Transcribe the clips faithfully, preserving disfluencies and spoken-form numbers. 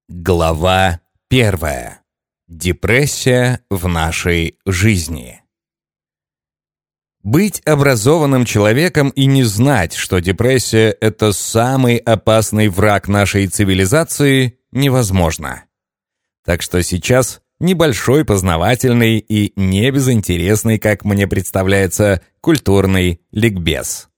Глава первая. Депрессия в нашей жизни. Быть образованным человеком и не знать, что депрессия – это самый опасный враг нашей цивилизации, невозможно. Так что сейчас небольшой познавательный и не безинтересный, как мне представляется, культурный ликбез.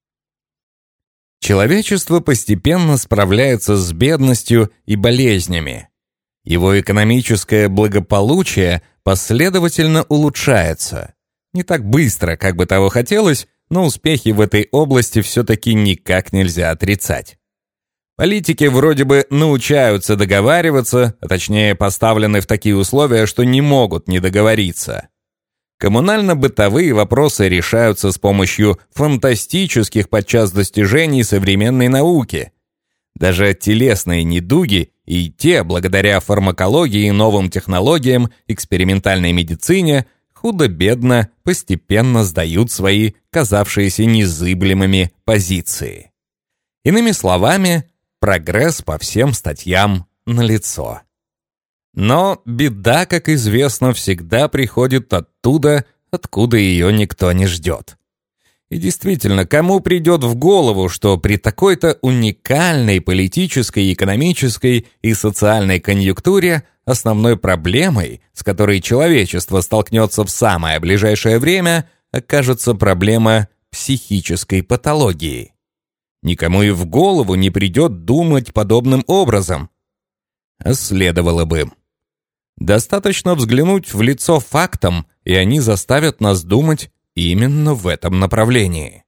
Человечество постепенно справляется с бедностью и болезнями. Его экономическое благополучие последовательно улучшается. Не так быстро, как бы того хотелось, но успехи в этой области все-таки никак нельзя отрицать. Политики вроде бы научаются договариваться, а точнее поставлены в такие условия, что не могут не договориться. Коммунально-бытовые вопросы решаются с помощью фантастических подчас достижений современной науки. Даже телесные недуги и те, благодаря фармакологии и новым технологиям, экспериментальной медицине, худо-бедно постепенно сдают свои казавшиеся незыблемыми позиции. Иными словами, прогресс по всем статьям налицо. Но беда, как известно, всегда приходит оттуда, откуда ее никто не ждет. И действительно, кому придет в голову, что при такой-то уникальной политической, экономической и социальной конъюнктуре основной проблемой, с которой человечество столкнется в самое ближайшее время, окажется проблема психической патологии? Никому и в голову не придет думать подобным образом. А следовало бы. Достаточно взглянуть в лицо фактам, и они заставят нас думать именно в этом направлении.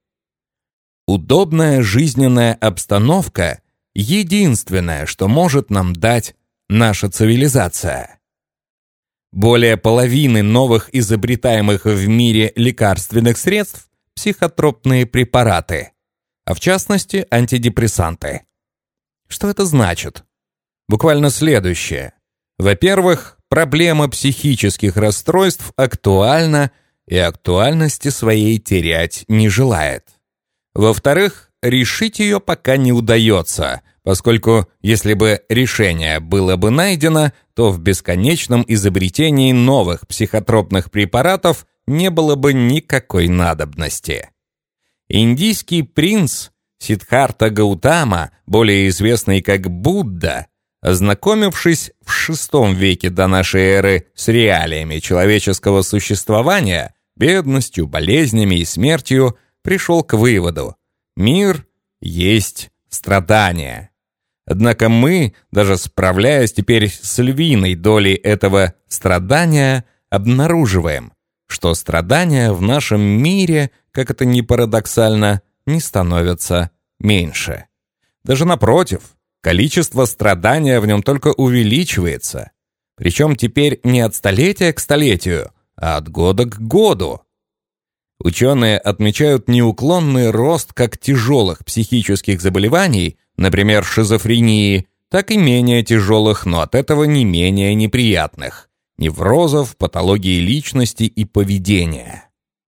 Удобная жизненная обстановка – единственное, что может нам дать наша цивилизация. Более половины новых изобретаемых в мире лекарственных средств – психотропные препараты, а в частности антидепрессанты. Что это значит? Буквально следующее. Во-первых, проблема психических расстройств актуальна и актуальности своей терять не желает. Во-вторых, решить ее пока не удается, поскольку если бы решение было бы найдено, то в бесконечном изобретении новых психотропных препаратов не было бы никакой надобности. Индийский принц Сиддхартха Гаутама, более известный как Будда, ознакомившись в шестом веке до нашей эры с реалиями человеческого существования, бедностью, болезнями и смертью, пришел к выводу: мир есть страдание. Однако мы, даже справляясь теперь с львиной долей этого страдания, обнаруживаем, что страдания в нашем мире, как это ни парадоксально, не становятся меньше. Даже напротив, количество страдания в нем только увеличивается. Причем теперь не от столетия к столетию, а от года к году. Ученые отмечают неуклонный рост как тяжелых психических заболеваний, например, шизофрении, так и менее тяжелых, но от этого не менее неприятных – неврозов, патологии личности и поведения.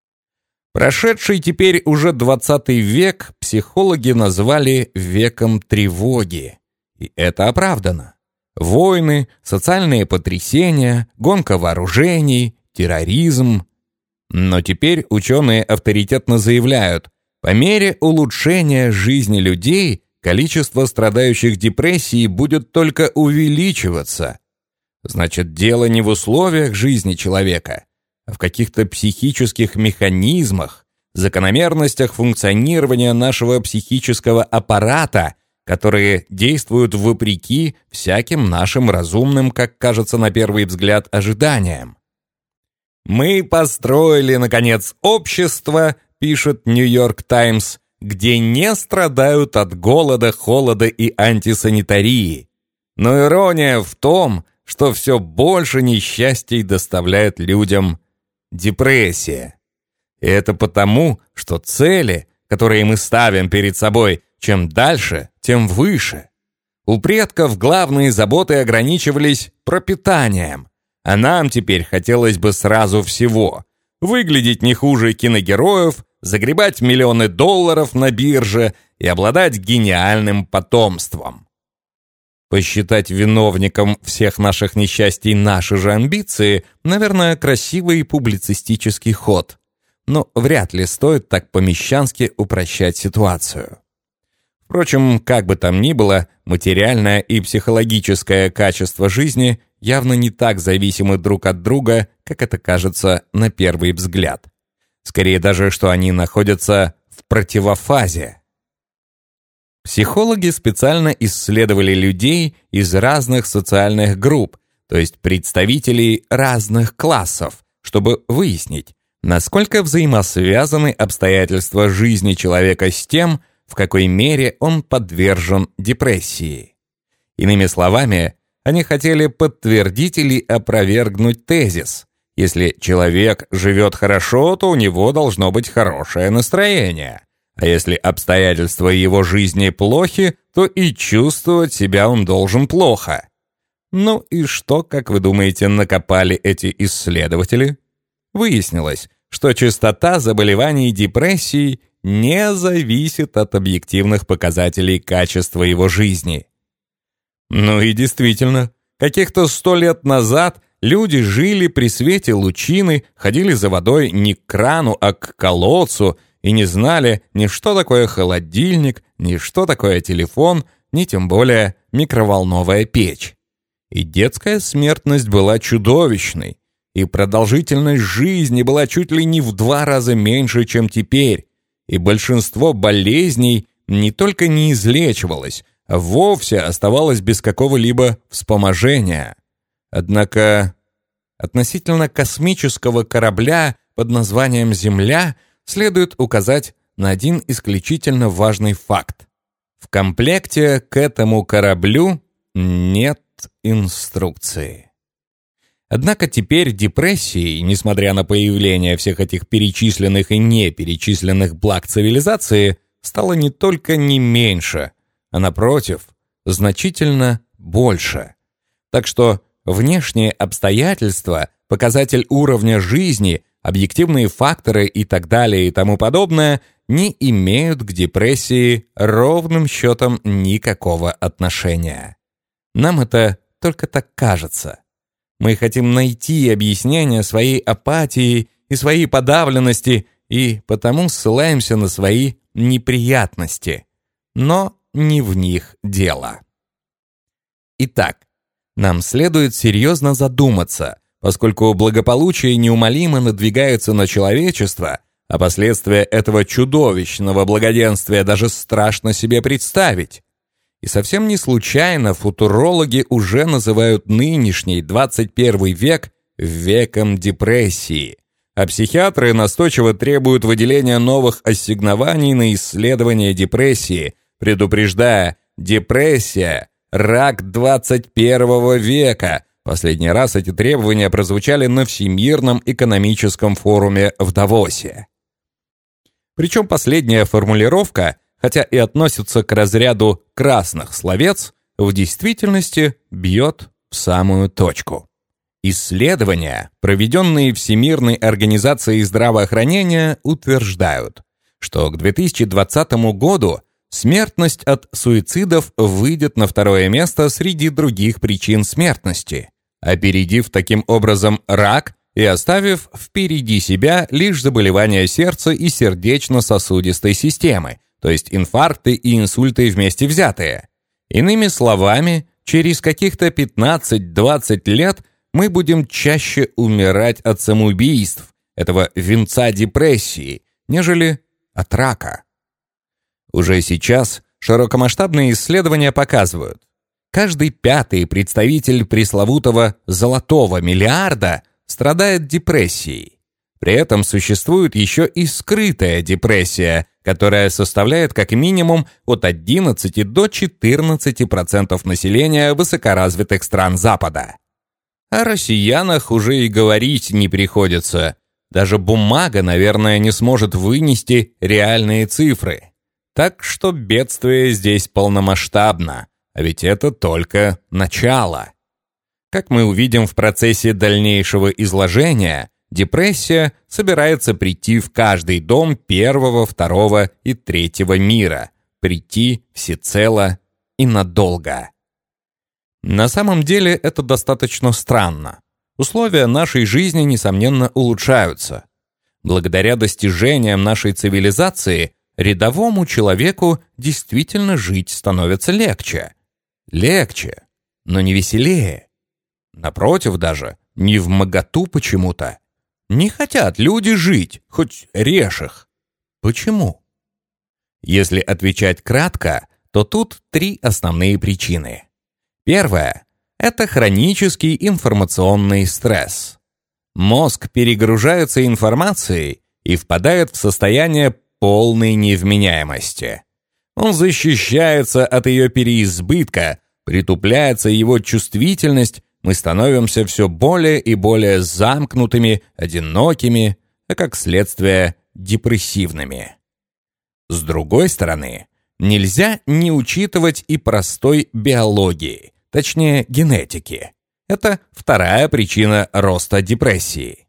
Прошедший теперь уже двадцатый век психологи назвали веком тревоги. И это оправдано. Войны, социальные потрясения, гонка вооружений, терроризм. Но теперь ученые авторитетно заявляют, по мере улучшения жизни людей количество страдающих депрессией будет только увеличиваться. Значит, дело не в условиях жизни человека, а в каких-то психических механизмах, закономерностях функционирования нашего психического аппарата, которые действуют вопреки всяким нашим разумным, как кажется на первый взгляд, ожиданиям. «Мы построили, наконец, общество», — пишет «Нью-Йорк Таймс», «где не страдают от голода, холода и антисанитарии. Но ирония в том, что все больше несчастий доставляет людям депрессия. И это потому, что цели, которые мы ставим перед собой, чем дальше, тем выше. У предков главные заботы ограничивались пропитанием, а нам теперь хотелось бы сразу всего. Выглядеть не хуже киногероев, загребать миллионы долларов на бирже и обладать гениальным потомством. Посчитать виновником всех наших несчастий наши же амбиции, наверное, красивый публицистический ход. Но вряд ли стоит так помещански упрощать ситуацию. Впрочем, как бы там ни было, материальное и психологическое качество жизни явно не так зависимы друг от друга, как это кажется на первый взгляд. Скорее даже, что они находятся в противофазе. Психологи специально исследовали людей из разных социальных групп, то есть представителей разных классов, чтобы выяснить, насколько взаимосвязаны обстоятельства жизни человека с тем, в какой мере он подвержен депрессии. Иными словами, они хотели подтвердить или опровергнуть тезис: если человек живет хорошо, то у него должно быть хорошее настроение. А если обстоятельства его жизни плохи, то и чувствовать себя он должен плохо. Ну и что, как вы думаете, накопали эти исследователи? Выяснилось, что частота заболеваний депрессией не зависит от объективных показателей качества его жизни. Ну и действительно, каких-то сто лет назад люди жили при свете лучины, ходили за водой не к крану, а к колодцу, и не знали ни что такое холодильник, ни что такое телефон, ни тем более микроволновая печь. И детская смертность была чудовищной, и продолжительность жизни была чуть ли не в два раза меньше, чем теперь, и большинство болезней не только не излечивалось, а вовсе оставалось без какого-либо вспоможения. Однако относительно космического корабля под названием «Земля» следует указать на один исключительно важный факт. В комплекте к этому кораблю нет инструкции. Однако теперь депрессией, несмотря на появление всех этих перечисленных и неперечисленных благ цивилизации, стало не только не меньше, а напротив, значительно больше. Так что внешние обстоятельства, показатель уровня жизни, объективные факторы и так далее и тому подобное не имеют к депрессии ровным счетом никакого отношения. Нам это только так кажется. Мы хотим найти объяснение своей апатии и своей подавленности и потому ссылаемся на свои неприятности. Но не в них дело. Итак, нам следует серьезно задуматься, поскольку благополучие неумолимо надвигается на человечество, а последствия этого чудовищного благоденствия даже страшно себе представить. И совсем не случайно футурологи уже называют нынешний двадцать первый век веком депрессии, а психиатры настойчиво требуют выделения новых ассигнований на исследование депрессии, предупреждая: депрессия – рак двадцать первого века. Последний раз эти требования прозвучали на Всемирном экономическом форуме в Давосе. Причем последняя формулировка, хотя и относится к разряду красных словец, в действительности бьет в самую точку. Исследования, проведенные Всемирной организацией здравоохранения, утверждают, что к две тысячи двадцатому году смертность от суицидов выйдет на второе место среди других причин смертности, опередив таким образом рак и оставив впереди себя лишь заболевания сердца и сердечно-сосудистой системы, то есть инфаркты и инсульты вместе взятые. Иными словами, через каких-то пятнадцать-двадцать лет мы будем чаще умирать от самоубийств, этого венца депрессии, нежели от рака. Уже сейчас широкомасштабные исследования показывают, каждый пятый представитель пресловутого «золотого миллиарда» страдает депрессией. При этом существует еще и скрытая депрессия, которая составляет как минимум от одиннадцати до четырнадцати процентов населения высокоразвитых стран Запада. О россиянах уже и говорить не приходится. Даже бумага, наверное, не сможет вынести реальные цифры. Так что бедствие здесь полномасштабно, а ведь это только начало. Как мы увидим в процессе дальнейшего изложения, депрессия собирается прийти в каждый дом первого, второго и третьего мира, прийти всецело и надолго. На самом деле это достаточно странно. Условия нашей жизни, несомненно, улучшаются. Благодаря достижениям нашей цивилизации рядовому человеку действительно жить становится легче. Легче, но не веселее. Напротив даже, не вмоготу почему-то. Не хотят люди жить, хоть режь их. Почему? Если отвечать кратко, то тут три основные причины. Первая – это хронический информационный стресс. Мозг перегружается информацией и впадает в состояние полной невменяемости. Он защищается от ее переизбытка, притупляется его чувствительность, мы становимся все более и более замкнутыми, одинокими, а как следствие депрессивными. С другой стороны, нельзя не учитывать и простой биологии, точнее генетики. Это вторая причина роста депрессии.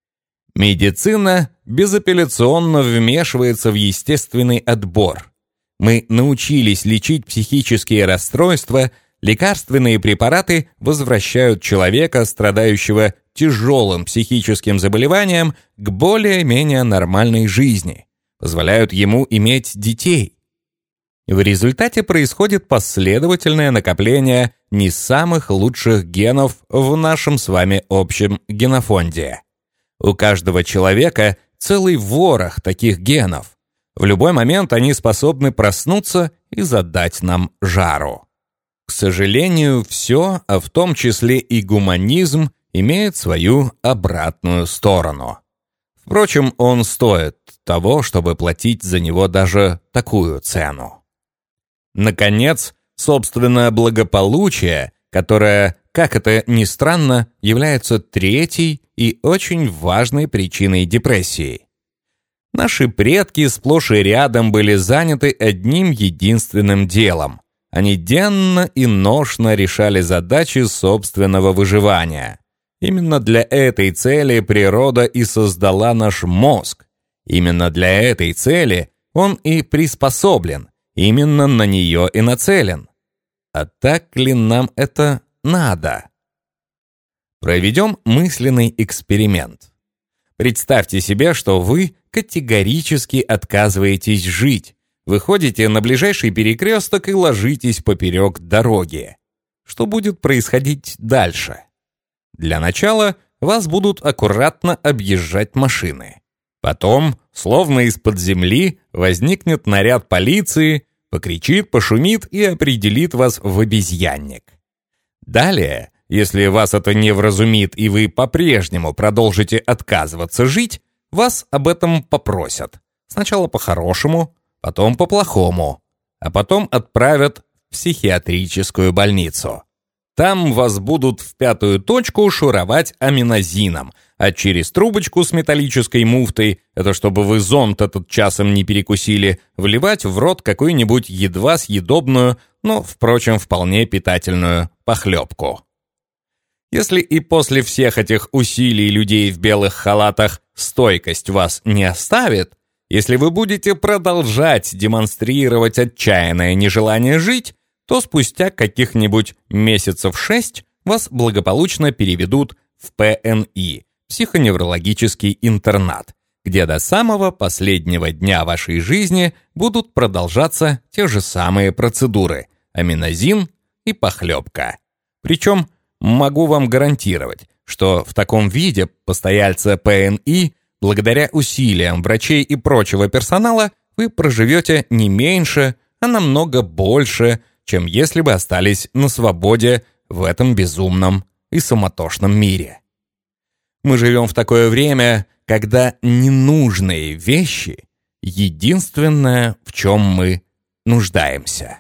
Медицина безапелляционно вмешивается в естественный отбор. Мы научились лечить психические расстройства, лекарственные препараты возвращают человека, страдающего тяжелым психическим заболеванием, к более-менее нормальной жизни, позволяют ему иметь детей. В результате происходит последовательное накопление не самых лучших генов в нашем с вами общем генофонде. У каждого человека целый ворох таких генов. В любой момент они способны проснуться и задать нам жару. К сожалению, все, а в том числе и гуманизм, имеет свою обратную сторону. Впрочем, он стоит того, чтобы платить за него даже такую цену. Наконец, собственное благополучие, которое, как это ни странно, является третьей и очень важной причиной депрессии. Наши предки сплошь и рядом были заняты одним единственным делом. Они денно и ношно решали задачи собственного выживания. Именно для этой цели природа и создала наш мозг. Именно для этой цели он и приспособлен. Именно на нее и нацелен. А так ли нам это надо? Проведем мысленный эксперимент. Представьте себе, что вы категорически отказываетесь жить. Выходите на ближайший перекресток и ложитесь поперек дороги. Что будет происходить дальше? Для начала вас будут аккуратно объезжать машины. Потом, словно из-под земли, возникнет наряд полиции, покричит, пошумит и определит вас в обезьянник. Далее, если вас это не вразумит и вы по-прежнему продолжите отказываться жить, вас об этом попросят. Сначала по-хорошему, потом по-плохому, а потом отправят в психиатрическую больницу. Там вас будут в пятую точку шуровать аминозином, а через трубочку с металлической муфтой, это чтобы вы зонт этот часом не перекусили, вливать в рот какую-нибудь едва съедобную, но, впрочем, вполне питательную похлебку. Если и после всех этих усилий людей в белых халатах стойкость вас не оставит, если вы будете продолжать демонстрировать отчаянное нежелание жить, то спустя каких-нибудь месяцев шесть вас благополучно переведут в пэ эн и, психоневрологический интернат, где до самого последнего дня вашей жизни будут продолжаться те же самые процедуры – аминозин и похлебка. Причем могу вам гарантировать, что в таком виде постояльца пэ эн и, благодаря усилиям врачей и прочего персонала, вы проживете не меньше, а намного больше, чем если бы остались на свободе в этом безумном и суматошном мире. Мы живем в такое время, когда ненужные вещи — единственное, в чем мы нуждаемся.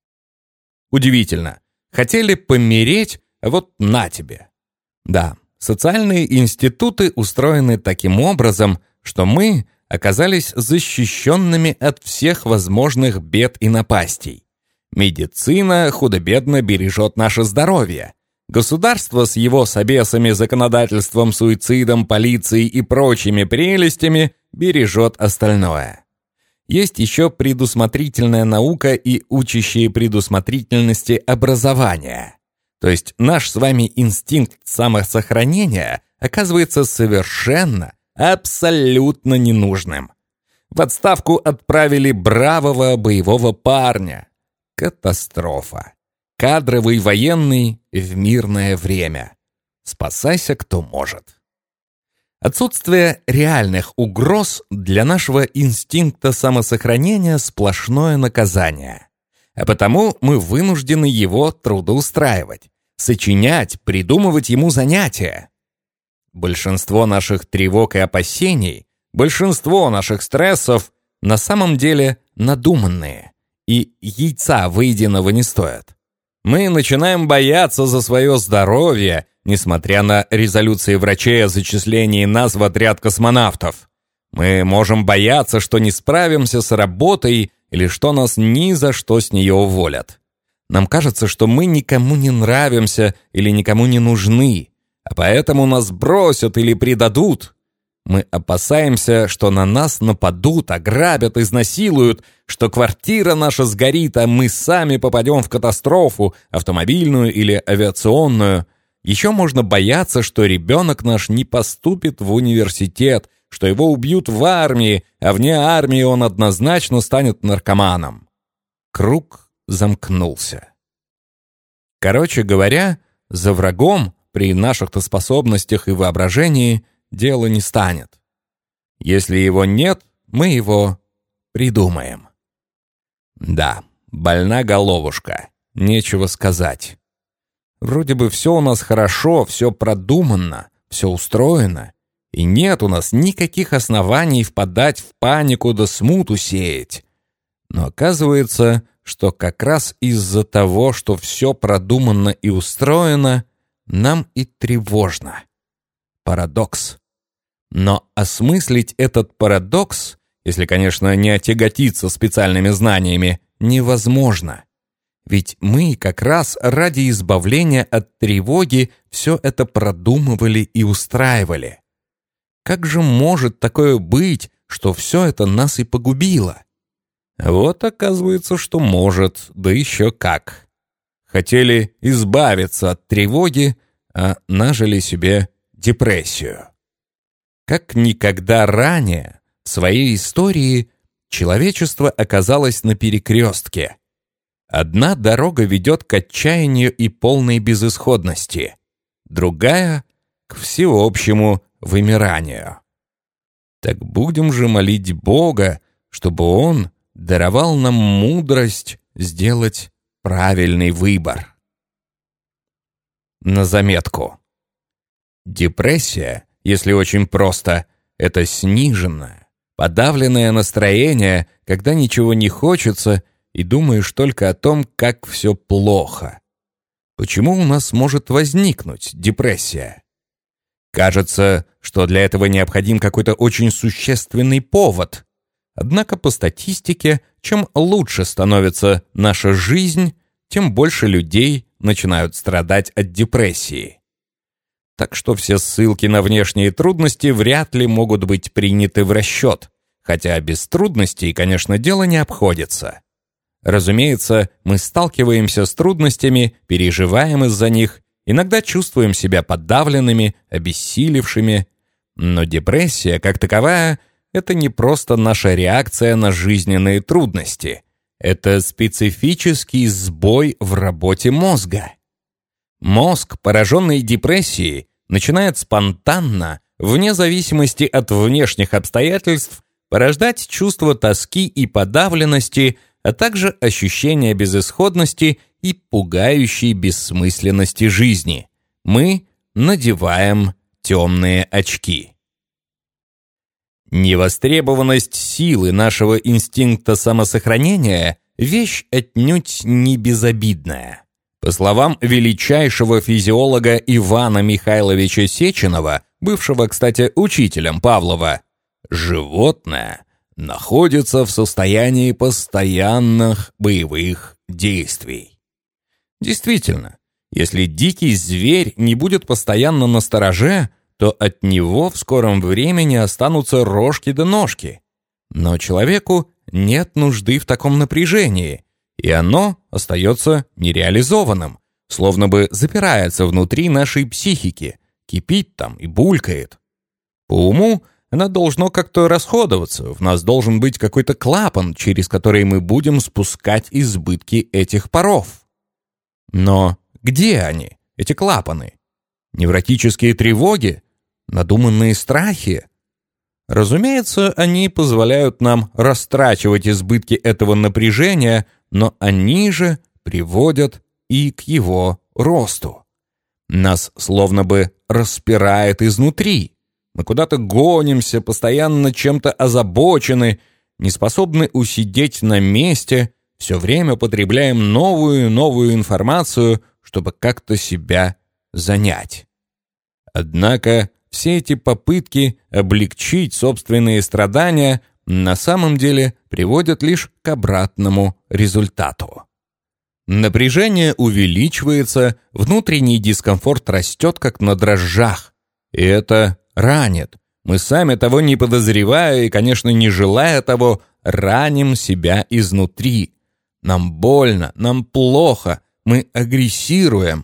Удивительно. Хотели помереть, а вот на тебе. Да, социальные институты устроены таким образом, что мы оказались защищенными от всех возможных бед и напастей. Медицина худо-бедно бережет наше здоровье. Государство с его собесами, законодательством, суицидом, полицией и прочими прелестями бережет остальное. Есть еще предусмотрительная наука и учащие предусмотрительности образование. То есть наш с вами инстинкт самосохранения оказывается совершенно, абсолютно ненужным. В отставку отправили бравого боевого парня. Катастрофа. Кадровый военный в мирное время. Спасайся, кто может. Отсутствие реальных угроз для нашего инстинкта самосохранения сплошное наказание. А потому мы вынуждены его трудоустраивать, сочинять, придумывать ему занятия. Большинство наших тревог и опасений, большинство наших стрессов на самом деле надуманные и яйца выеденного не стоят. Мы начинаем бояться за свое здоровье, несмотря на резолюции врачей о зачислении нас в отряд космонавтов. Мы можем бояться, что не справимся с работой или что нас ни за что с нее уволят. Нам кажется, что мы никому не нравимся или никому не нужны, а поэтому нас бросят или предадут. Мы опасаемся, что на нас нападут, ограбят, изнасилуют, что квартира наша сгорит, а мы сами попадем в катастрофу, автомобильную или авиационную. Еще можно бояться, что ребенок наш не поступит в университет, что его убьют в армии, а вне армии он однозначно станет наркоманом. Круг замкнулся. Короче говоря, за врагом при наших-то способностях и воображении дело не станет. Если его нет, мы его придумаем. Да, больна головушка, нечего сказать. Вроде бы все у нас хорошо, все продумано, все устроено, и нет у нас никаких оснований впадать в панику да смуту сеять. Но оказывается, что как раз из-за того, что все продумано и устроено, нам и тревожно. Парадокс. Но осмыслить этот парадокс, если, конечно, не отяготиться специальными знаниями, невозможно. Ведь мы как раз ради избавления от тревоги все это продумывали и устраивали. Как же может такое быть, что все это нас и погубило? Вот оказывается, что может, да еще как. Хотели избавиться от тревоги, а нажили себе депрессию. Как никогда ранее в своей истории человечество оказалось на перекрестке. Одна дорога ведет к отчаянию и полной безысходности, другая — к всеобщему вымиранию. Так будем же молить Бога, чтобы Он даровал нам мудрость сделать правильный выбор. На заметку. Депрессия, если очень просто, это сниженное, подавленное настроение, когда ничего не хочется и думаешь только о том, как все плохо. Почему у нас может возникнуть депрессия? Кажется, что для этого необходим какой-то очень существенный повод. Однако по статистике, чем лучше становится наша жизнь, тем больше людей начинают страдать от депрессии. Так что все ссылки на внешние трудности вряд ли могут быть приняты в расчет, хотя без трудностей, конечно, дело не обходится. Разумеется, мы сталкиваемся с трудностями, переживаем из-за них, иногда чувствуем себя подавленными, обессилевшими, но депрессия, как таковая, это не просто наша реакция на жизненные трудности. Это специфический сбой в работе мозга. Мозг, пораженный депрессией, начинает спонтанно, вне зависимости от внешних обстоятельств, порождать чувство тоски и подавленности, а также ощущение безысходности и пугающей бессмысленности жизни. Мы надеваем темные очки. Невостребованность силы нашего инстинкта самосохранения – вещь отнюдь не безобидная. По словам величайшего физиолога Ивана Михайловича Сеченова, бывшего, кстати, учителем Павлова, животное находится в состоянии постоянных боевых действий. Действительно, если дикий зверь не будет постоянно настороже, то от него в скором времени останутся рожки да ножки. Но человеку нет нужды в таком напряжении, и оно остается нереализованным, словно бы запирается внутри нашей психики, кипит там и булькает. По уму она должно как-то расходоваться, в нас должен быть какой-то клапан, через который мы будем спускать избытки этих паров. Но где они, эти клапаны? Невротические тревоги? Надуманные страхи? Разумеется, они позволяют нам растрачивать избытки этого напряжения, но они же приводят и к его росту. Нас словно бы распирает изнутри. Мы куда-то гонимся, постоянно чем-то озабочены, не способны усидеть на месте, все время потребляем новую и новую информацию, чтобы как-то себя занять. Однако все эти попытки облегчить собственные страдания на самом деле приводят лишь к обратному результату. Напряжение увеличивается, внутренний дискомфорт растет как на дрожжах, и это ранит. Мы сами того не подозревая и, конечно, не желая того, раним себя изнутри. Нам больно, нам плохо, мы агрессируем.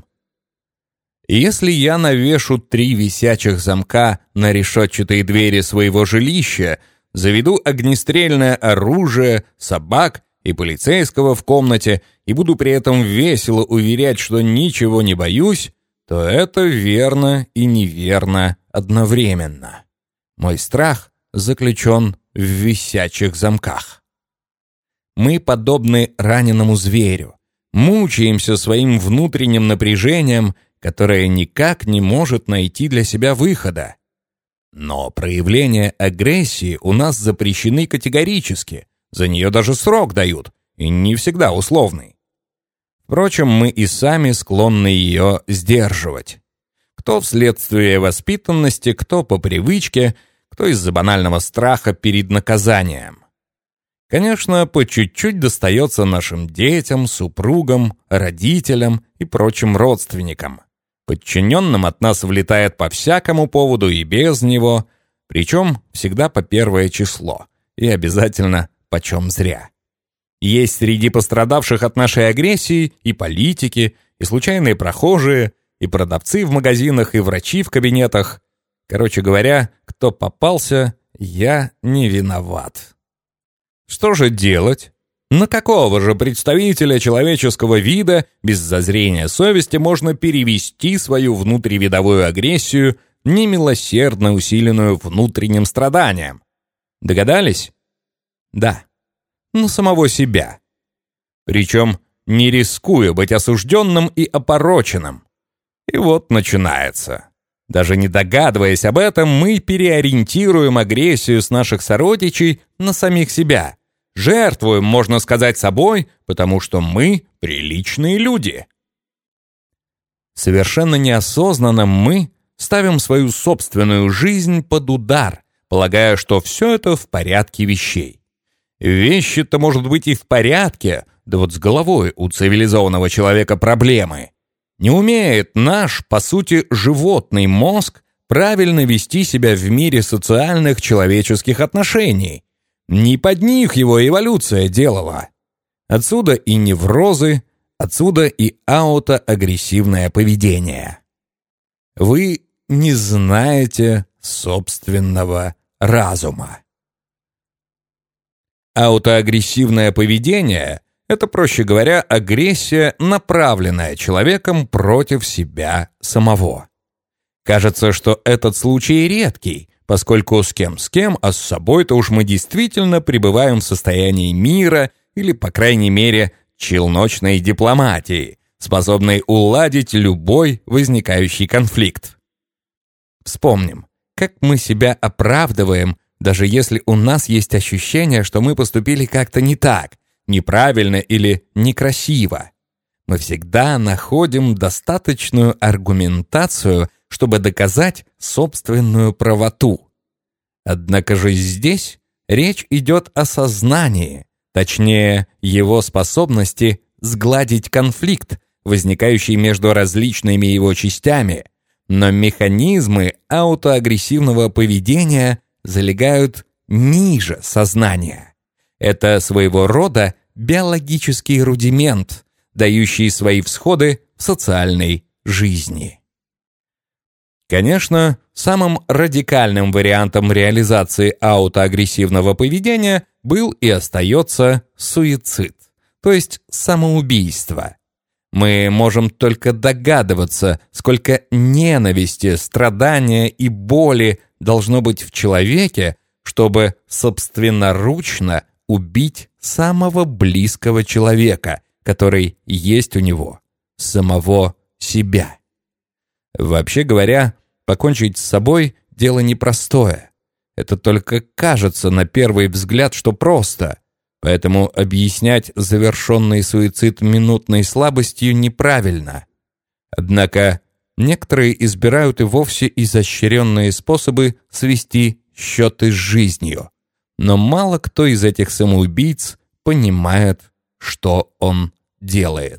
И если я навешу три висячих замка на решетчатые двери своего жилища, заведу огнестрельное оружие, собак и полицейского в комнате и буду при этом весело уверять, что ничего не боюсь, то это верно и неверно одновременно. Мой страх заключен в висячих замках. Мы подобны раненому зверю, мучаемся своим внутренним напряжением, которое никак не может найти для себя выхода. Но проявления агрессии у нас запрещены категорически, за нее даже срок дают, и не всегда условный. Впрочем, мы и сами склонны ее сдерживать. Кто вследствие воспитанности, кто по привычке, кто из-за банального страха перед наказанием. Конечно, по чуть-чуть достается нашим детям, супругам, родителям и прочим родственникам. Подчиненным от нас влетает по всякому поводу и без него, причем всегда по первое число, и обязательно почем зря. Есть среди пострадавших от нашей агрессии и политики, и случайные прохожие, и продавцы в магазинах, и врачи в кабинетах. Короче говоря, кто попался, я не виноват. Что же делать? На какого же представителя человеческого вида без зазрения совести можно перевести свою внутривидовую агрессию, немилосердно усиленную внутренним страданием? Догадались? Да, на самого себя. Причем не рискуя быть осужденным и опороченным. И вот начинается. Даже не догадываясь об этом, мы переориентируем агрессию с наших сородичей на самих себя. Жертвуем, можно сказать, собой, потому что мы приличные люди. Совершенно неосознанно мы ставим свою собственную жизнь под удар, полагая, что все это в порядке вещей. Вещи-то, может быть, и в порядке, да вот с головой у цивилизованного человека проблемы. Не умеет наш, по сути, животный мозг правильно вести себя в мире социальных человеческих отношений. Не под них его эволюция делала. Отсюда и неврозы, отсюда и аутоагрессивное поведение. Вы не знаете собственного разума. Аутоагрессивное поведение – это, проще говоря, агрессия, направленная человеком против себя самого. Кажется, что этот случай редкий, поскольку с кем с кем, а с собой-то уж мы действительно пребываем в состоянии мира или, по крайней мере, челночной дипломатии, способной уладить любой возникающий конфликт. Вспомним, как мы себя оправдываем, даже если у нас есть ощущение, что мы поступили как-то не так, неправильно или некрасиво. Мы всегда находим достаточную аргументацию, чтобы доказать собственную правоту. Однако же здесь речь идет о сознании, точнее, его способности сгладить конфликт, возникающий между различными его частями, но механизмы аутоагрессивного поведения залегают ниже сознания. Это своего рода биологический рудимент, дающий свои всходы в социальной жизни. Конечно, самым радикальным вариантом реализации аутоагрессивного поведения был и остается суицид, то есть самоубийство. Мы можем только догадываться, сколько ненависти, страдания и боли должно быть в человеке, чтобы собственноручно убить самого близкого человека, который есть у него, самого себя. Вообще говоря, покончить с собой – дело непростое. Это только кажется на первый взгляд, что просто. Поэтому объяснять завершенный суицид минутной слабостью неправильно. Однако некоторые избирают и вовсе изощренные способы свести счеты с жизнью. Но мало кто из этих самоубийц понимает, что он делает.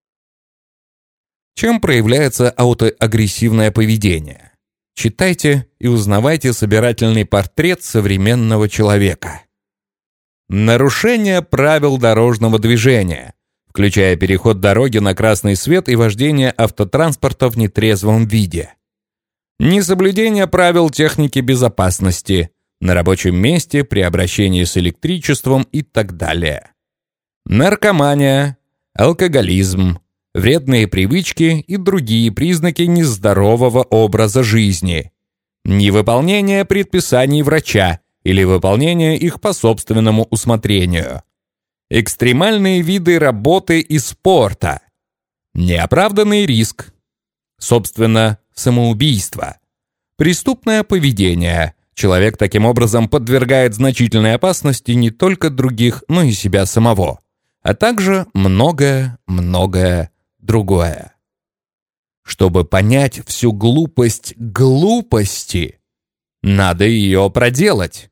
Чем проявляется аутоагрессивное поведение? Читайте и узнавайте собирательный портрет современного человека. Нарушение правил дорожного движения, включая переход дороги на красный свет и вождение автотранспорта в нетрезвом виде. Несоблюдение правил техники безопасности на рабочем месте, при обращении с электричеством и так далее. Наркомания, алкоголизм, вредные привычки и другие признаки нездорового образа жизни. Невыполнение предписаний врача или выполнение их по собственному усмотрению. Экстремальные виды работы и спорта. Неоправданный риск. Собственно, самоубийство. Преступное поведение. Человек таким образом подвергает значительной опасности не только других, но и себя самого. А также многое-многое другое. Чтобы понять всю глупость глупости, надо ее проделать.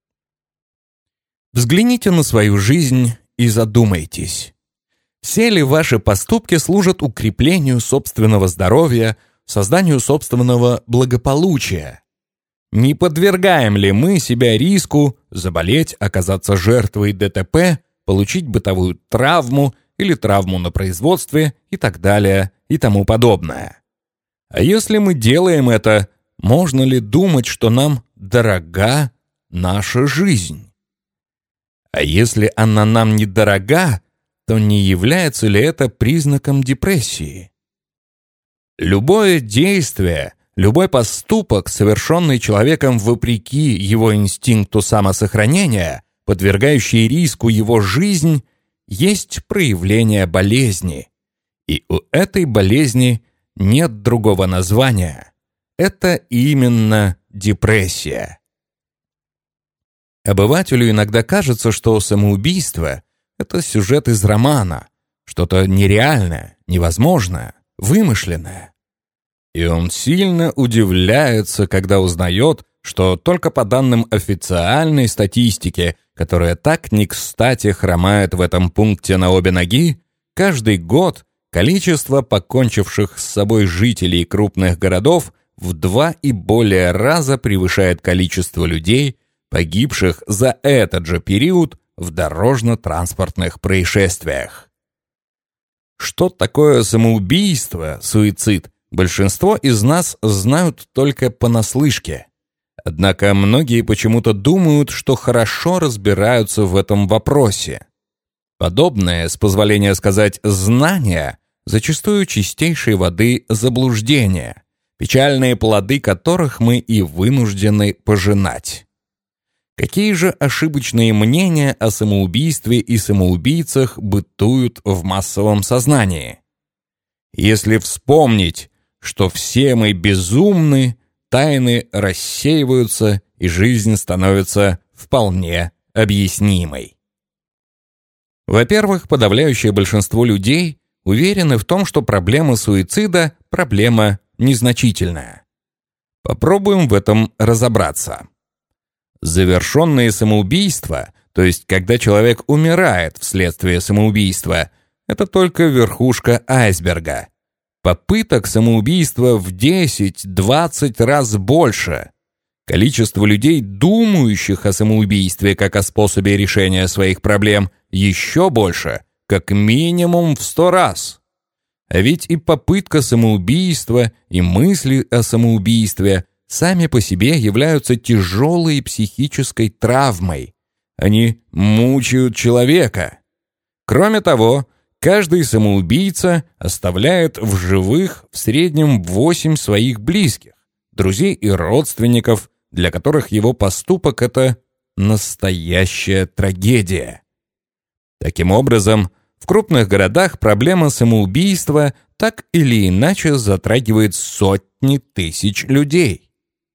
Взгляните на свою жизнь и задумайтесь. Все ли ваши поступки служат укреплению собственного здоровья, созданию собственного благополучия? Не подвергаем ли мы себя риску заболеть, оказаться жертвой ДТП, получить бытовую травму или травму на производстве и так далее и тому подобное? А если мы делаем это, можно ли думать, что нам дорога наша жизнь? А если она нам недорога, то не является ли это признаком депрессии? Любое действие, любой поступок, совершенный человеком вопреки его инстинкту самосохранения, подвергающий риску его жизнь, есть проявление болезни. И у этой болезни нет другого названия. Это именно депрессия. Обывателю иногда кажется, что самоубийство – это сюжет из романа, что-то нереальное, невозможное, вымышленное. И он сильно удивляется, когда узнает, что только по данным официальной статистики, которая так не кстати хромает в этом пункте на обе ноги, каждый год количество покончивших с собой жителей крупных городов в два и более раза превышает количество людей, погибших за этот же период в дорожно-транспортных происшествиях. Что такое самоубийство, суицид, большинство из нас знают только понаслышке. Однако многие почему-то думают, что хорошо разбираются в этом вопросе. Подобное, с позволения сказать, знание, зачастую чистейшей воды заблуждение, печальные плоды которых мы и вынуждены пожинать. Какие же ошибочные мнения о самоубийстве и самоубийцах бытуют в массовом сознании? Если вспомнить, что все мы безумны, тайны рассеиваются, и жизнь становится вполне объяснимой. Во-первых, подавляющее большинство людей уверены в том, что проблема суицида – проблема незначительная. Попробуем в этом разобраться. Завершенные самоубийства, то есть когда человек умирает вследствие самоубийства, это только верхушка айсберга. Попыток самоубийства в десять-двадцать раз больше. Количество людей, думающих о самоубийстве как о способе решения своих проблем, еще больше, как минимум в сто раз. А ведь и попытка самоубийства, и мысли о самоубийстве сами по себе являются тяжелой психической травмой. Они мучают человека. Кроме того, каждый самоубийца оставляет в живых в среднем восемь своих близких, друзей и родственников, для которых его поступок — это настоящая трагедия. Таким образом, в крупных городах проблема самоубийства так или иначе затрагивает сотни тысяч людей.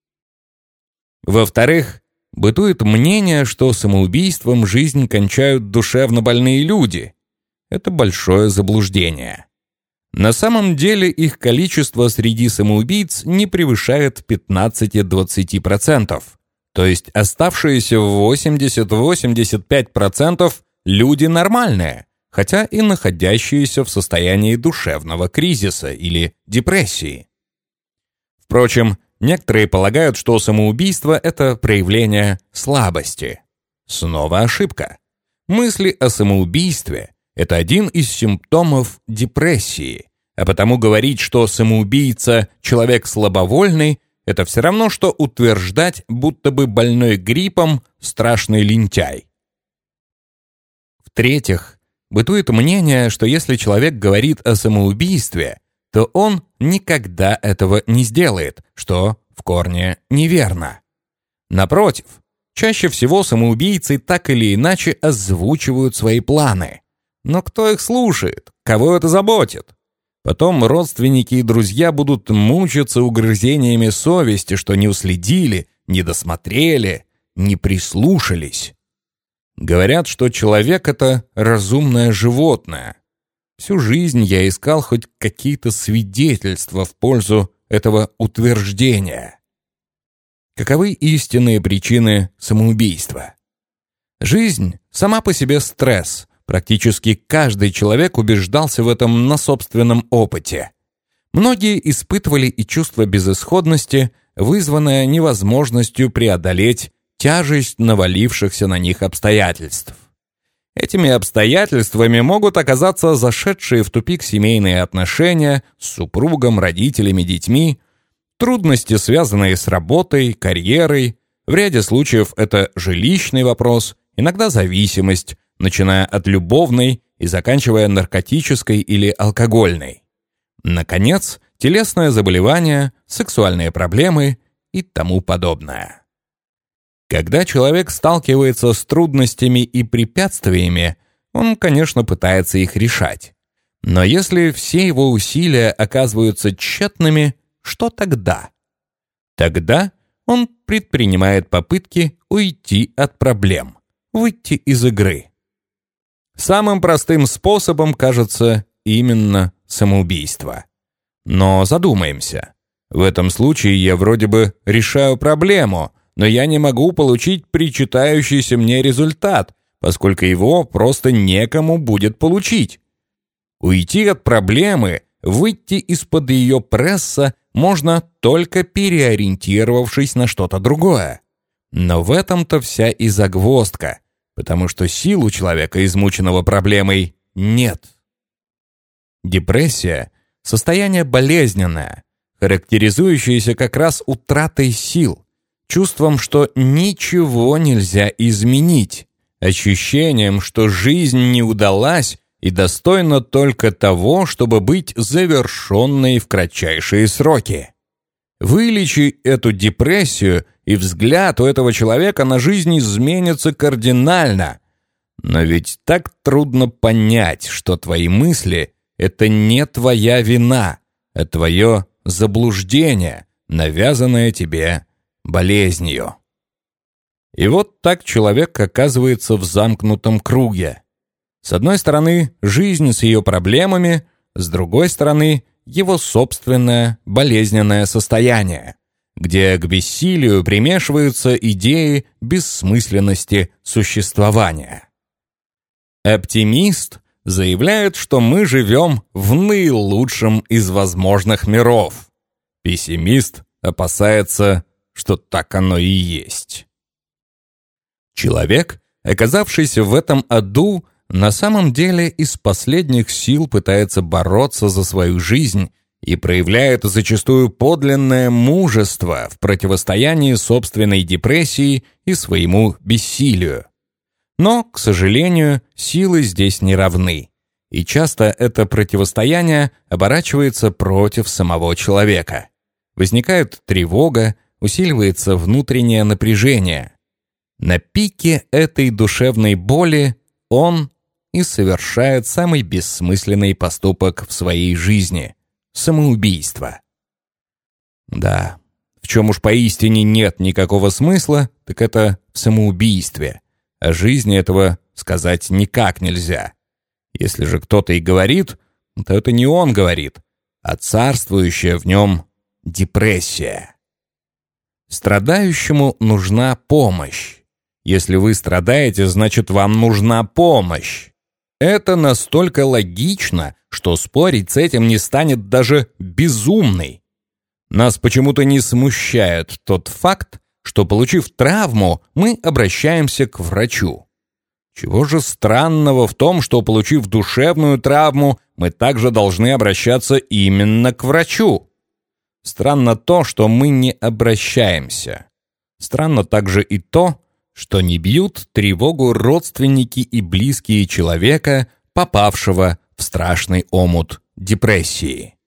Во-вторых, бытует мнение, что самоубийством жизнь кончают душевно больные люди. Это большое заблуждение. На самом деле их количество среди самоубийц не превышает пятнадцать-двадцать процентов. То есть оставшиеся восемьдесят-восемьдесят пять процентов люди нормальные, хотя и находящиеся в состоянии душевного кризиса или депрессии. Впрочем, некоторые полагают, что самоубийство — это проявление слабости. Снова ошибка. Мысли о самоубийстве — это один из симптомов депрессии, а потому говорить, что самоубийца — человек слабовольный, это все равно, что утверждать, будто бы больной гриппом страшный лентяй. В-третьих, бытует мнение, что если человек говорит о самоубийстве, то он никогда этого не сделает, что в корне неверно. Напротив, чаще всего самоубийцы так или иначе озвучивают свои планы. Но кто их слушает? Кого это заботит? Потом родственники и друзья будут мучиться угрызениями совести, что не уследили, не досмотрели, не прислушались. Говорят, что человек — это разумное животное. Всю жизнь я искал хоть какие-то свидетельства в пользу этого утверждения. Каковы истинные причины самоубийства? Жизнь сама по себе стресс. Практически каждый человек убеждался в этом на собственном опыте. Многие испытывали и чувство безысходности, вызванное невозможностью преодолеть тяжесть навалившихся на них обстоятельств. Этими обстоятельствами могут оказаться зашедшие в тупик семейные отношения с супругом, родителями, детьми, трудности, связанные с работой, карьерой. В ряде случаев это жилищный вопрос, иногда зависимость, начиная от любовной и заканчивая наркотической или алкогольной. Наконец, телесное заболевание, сексуальные проблемы и тому подобное. Когда человек сталкивается с трудностями и препятствиями, он, конечно, пытается их решать. Но если все его усилия оказываются тщетными, что тогда? Тогда он предпринимает попытки уйти от проблем, выйти из игры. Самым простым способом кажется именно самоубийство. Но задумаемся. В этом случае я вроде бы решаю проблему, но я не могу получить причитающийся мне результат, поскольку его просто некому будет получить. Уйти от проблемы, выйти из-под ее пресса можно только переориентировавшись на что-то другое. Но в этом-то вся и загвоздка, потому что сил у человека, измученного проблемой, нет. Депрессия – состояние болезненное, характеризующееся как раз утратой сил, чувством, что ничего нельзя изменить, ощущением, что жизнь не удалась и достойна только того, чтобы быть завершенной в кратчайшие сроки. Вылечи эту депрессию, и взгляд у этого человека на жизнь изменится кардинально. Но ведь так трудно понять, что твои мысли — это не твоя вина, а твое заблуждение, навязанное тебе болезнью. И вот так человек оказывается в замкнутом круге. С одной стороны, жизнь с ее проблемами, с другой стороны, его собственное болезненное состояние, где к бессилию примешиваются идеи бессмысленности существования. Оптимист заявляет, что мы живем в наилучшем из возможных миров. Пессимист опасается, что так оно и есть. Человек, оказавшийся в этом аду, на самом деле из последних сил пытается бороться за свою жизнь и проявляет зачастую подлинное мужество в противостоянии собственной депрессии и своему бессилию. Но, к сожалению, силы здесь не равны, и часто это противостояние оборачивается против самого человека. Возникает тревога, усиливается внутреннее напряжение. На пике этой душевной боли он и совершает самый бессмысленный поступок в своей жизни – самоубийство. Да, в чем уж поистине нет никакого смысла, так это в самоубийстве. О жизни этого сказать никак нельзя. Если же кто-то и говорит, то это не он говорит, а царствующая в нем депрессия. Страдающему нужна помощь. Если вы страдаете, значит, вам нужна помощь. Это настолько логично, что спорить с этим не станет даже безумный. Нас почему-то не смущает тот факт, что, получив травму, мы обращаемся к врачу. Чего же странного в том, что, получив душевную травму, мы также должны обращаться именно к врачу? Странно то, что мы не обращаемся. Странно также и то, что не бьют тревогу родственники и близкие человека, попавшего в страшный омут депрессии.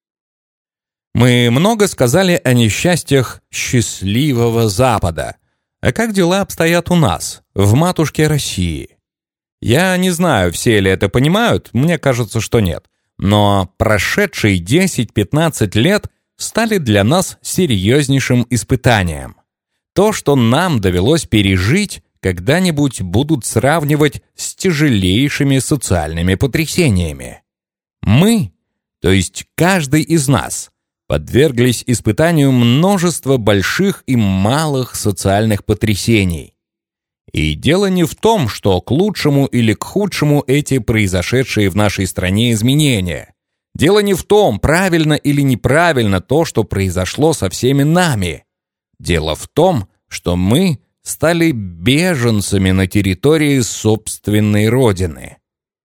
Мы много сказали о несчастьях счастливого Запада. А как дела обстоят у нас, в матушке России? Я не знаю, все ли это понимают, мне кажется, что нет. Но прошедшие десять-пятнадцать лет стали для нас серьезнейшим испытанием. То, что нам довелось пережить, когда-нибудь будут сравнивать с тяжелейшими социальными потрясениями. Мы, то есть каждый из нас, подверглись испытанию множества больших и малых социальных потрясений. И дело не в том, что к лучшему или к худшему эти произошедшие в нашей стране изменения. Дело не в том, правильно или неправильно то, что произошло со всеми нами. Дело в том, что мы стали беженцами на территории собственной родины.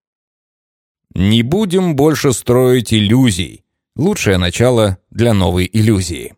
Не будем больше строить иллюзий. Лучшее начало для новой иллюзии.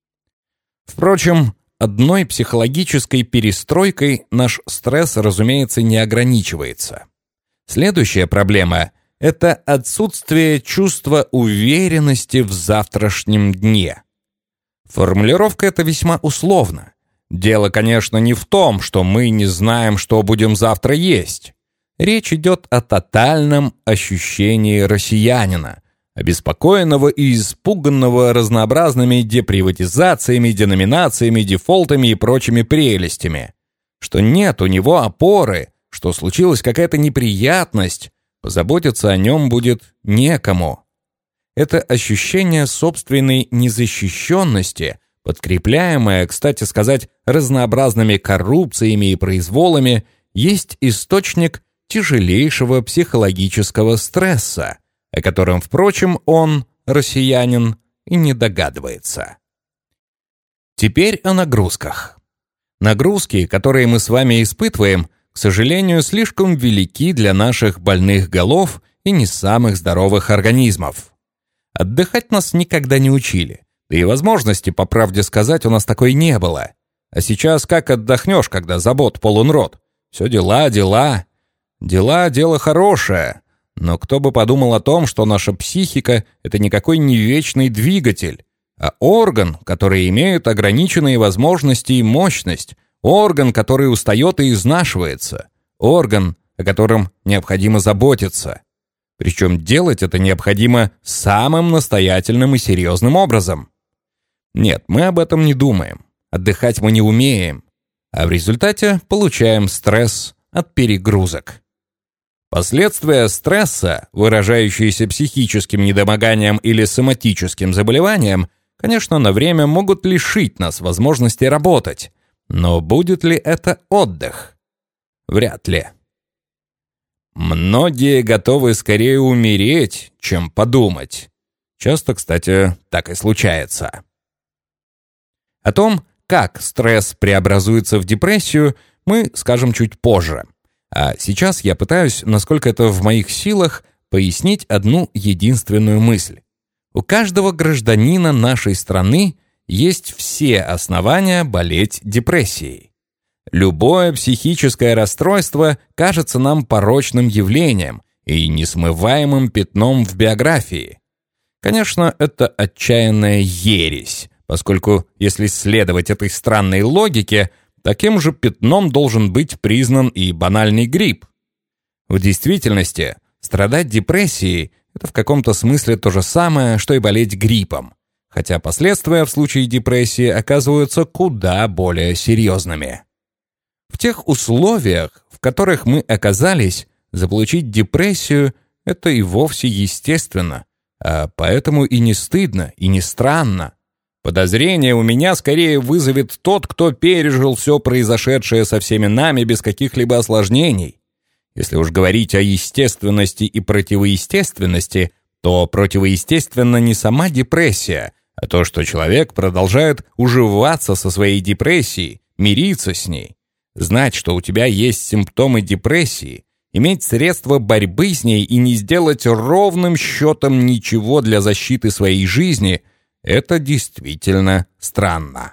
Впрочем, одной психологической перестройкой наш стресс, разумеется, не ограничивается. Следующая проблема – это отсутствие чувства уверенности в завтрашнем дне. Формулировка эта весьма условна. Дело, конечно, не в том, что мы не знаем, что будем завтра есть. Речь идет о тотальном ощущении россиянина, обеспокоенного и испуганного разнообразными деприватизациями, деноминациями, дефолтами и прочими прелестями. Что нет у него опоры, что случилась какая-то неприятность, позаботиться о нем будет некому. Это ощущение собственной незащищенности, подкрепляемое, кстати сказать, разнообразными коррупциями и произволами, есть источник тяжелейшего психологического стресса, о котором, впрочем, он, россиянин, и не догадывается. Теперь о нагрузках. Нагрузки, которые мы с вами испытываем, к сожалению, слишком велики для наших больных голов и не самых здоровых организмов. Отдыхать нас никогда не учили, да и возможности, по правде сказать, у нас такой не было. А сейчас как отдохнешь, когда забот полон рот? Все дела, дела. Дела – дело хорошее. Но кто бы подумал о том, что наша психика – это никакой не вечный двигатель, а орган, который имеет ограниченные возможности и мощность, орган, который устает и изнашивается, орган, о котором необходимо заботиться. Причем делать это необходимо самым настоятельным и серьезным образом. Нет, мы об этом не думаем, отдыхать мы не умеем, а в результате получаем стресс от перегрузок. Последствия стресса, выражающиеся психическим недомоганием или соматическим заболеванием, конечно, на время могут лишить нас возможности работать. Но будет ли это отдых? Вряд ли. Многие готовы скорее умереть, чем подумать. Часто, кстати, так и случается. О том, как стресс преобразуется в депрессию, мы скажем чуть позже. А сейчас я пытаюсь, насколько это в моих силах, пояснить одну единственную мысль. У каждого гражданина нашей страны есть все основания болеть депрессией. Любое психическое расстройство кажется нам порочным явлением и несмываемым пятном в биографии. Конечно, это отчаянная ересь, поскольку, если следовать этой странной логике, таким же пятном должен быть признан и банальный грипп. В действительности, страдать депрессией – это в каком-то смысле то же самое, что и болеть гриппом, хотя последствия в случае депрессии оказываются куда более серьезными. В тех условиях, в которых мы оказались, заполучить депрессию – это и вовсе естественно, а поэтому и не стыдно, и не странно. Подозрение у меня скорее вызовет тот, кто пережил все произошедшее со всеми нами без каких-либо осложнений. Если уж говорить о естественности и противоестественности, то противоестественно не сама депрессия, а то, что человек продолжает уживаться со своей депрессией, мириться с ней. Знать, что у тебя есть симптомы депрессии, иметь средства борьбы с ней и не сделать ровным счетом ничего для защиты своей жизни – это действительно странно.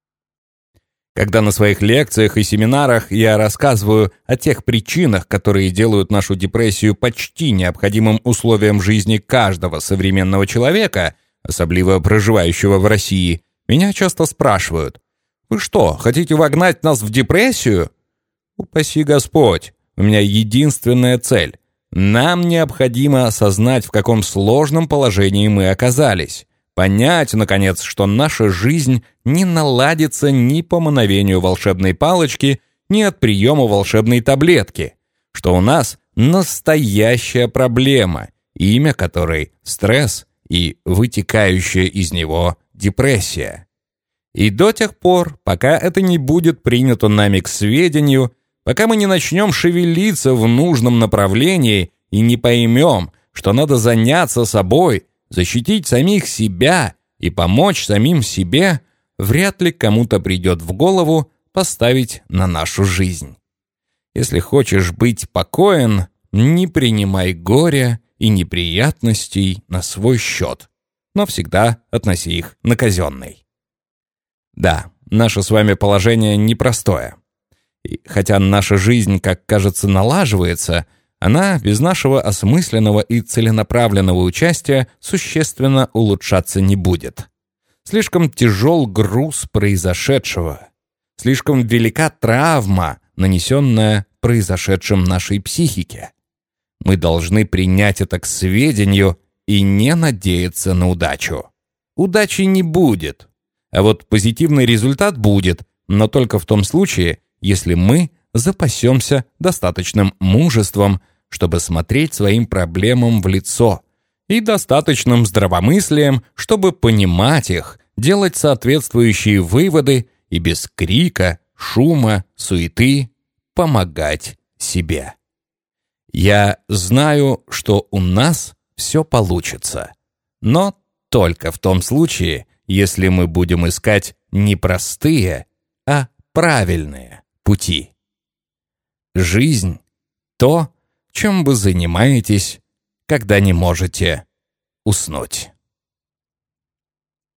Когда на своих лекциях и семинарах я рассказываю о тех причинах, которые делают нашу депрессию почти необходимым условием жизни каждого современного человека, особенно проживающего в России, меня часто спрашивают: «Вы что, хотите вогнать нас в депрессию?» Упаси Господь, у меня единственная цель. Нам необходимо осознать, в каком сложном положении мы оказались. Понять, наконец, что наша жизнь не наладится ни по мановению волшебной палочки, ни от приема волшебной таблетки, что у нас настоящая проблема, имя которой – стресс и вытекающая из него депрессия. И до тех пор, пока это не будет принято нами к сведению, пока мы не начнем шевелиться в нужном направлении и не поймем, что надо заняться собой, защитить самих себя и помочь самим себе, вряд ли кому-то придет в голову поставить на нашу жизнь. Если хочешь быть покоен, не принимай горя и неприятностей на свой счет, но всегда относи их на казенный. Да, наше с вами положение непростое. И хотя наша жизнь, как кажется, налаживается, она без нашего осмысленного и целенаправленного участия существенно улучшаться не будет. Слишком тяжел груз произошедшего. Слишком велика травма, нанесенная произошедшим нашей психике. Мы должны принять это к сведению и не надеяться на удачу. Удачи не будет. А вот позитивный результат будет, но только в том случае, если мы запасемся достаточным мужеством, чтобы смотреть своим проблемам в лицо, и достаточным здравомыслием, чтобы понимать их, делать соответствующие выводы и без крика, шума, суеты помогать себе. Я знаю, что у нас все получится, но только в том случае, если мы будем искать не простые, а правильные пути. Жизнь — то, чем вы занимаетесь, когда не можете уснуть.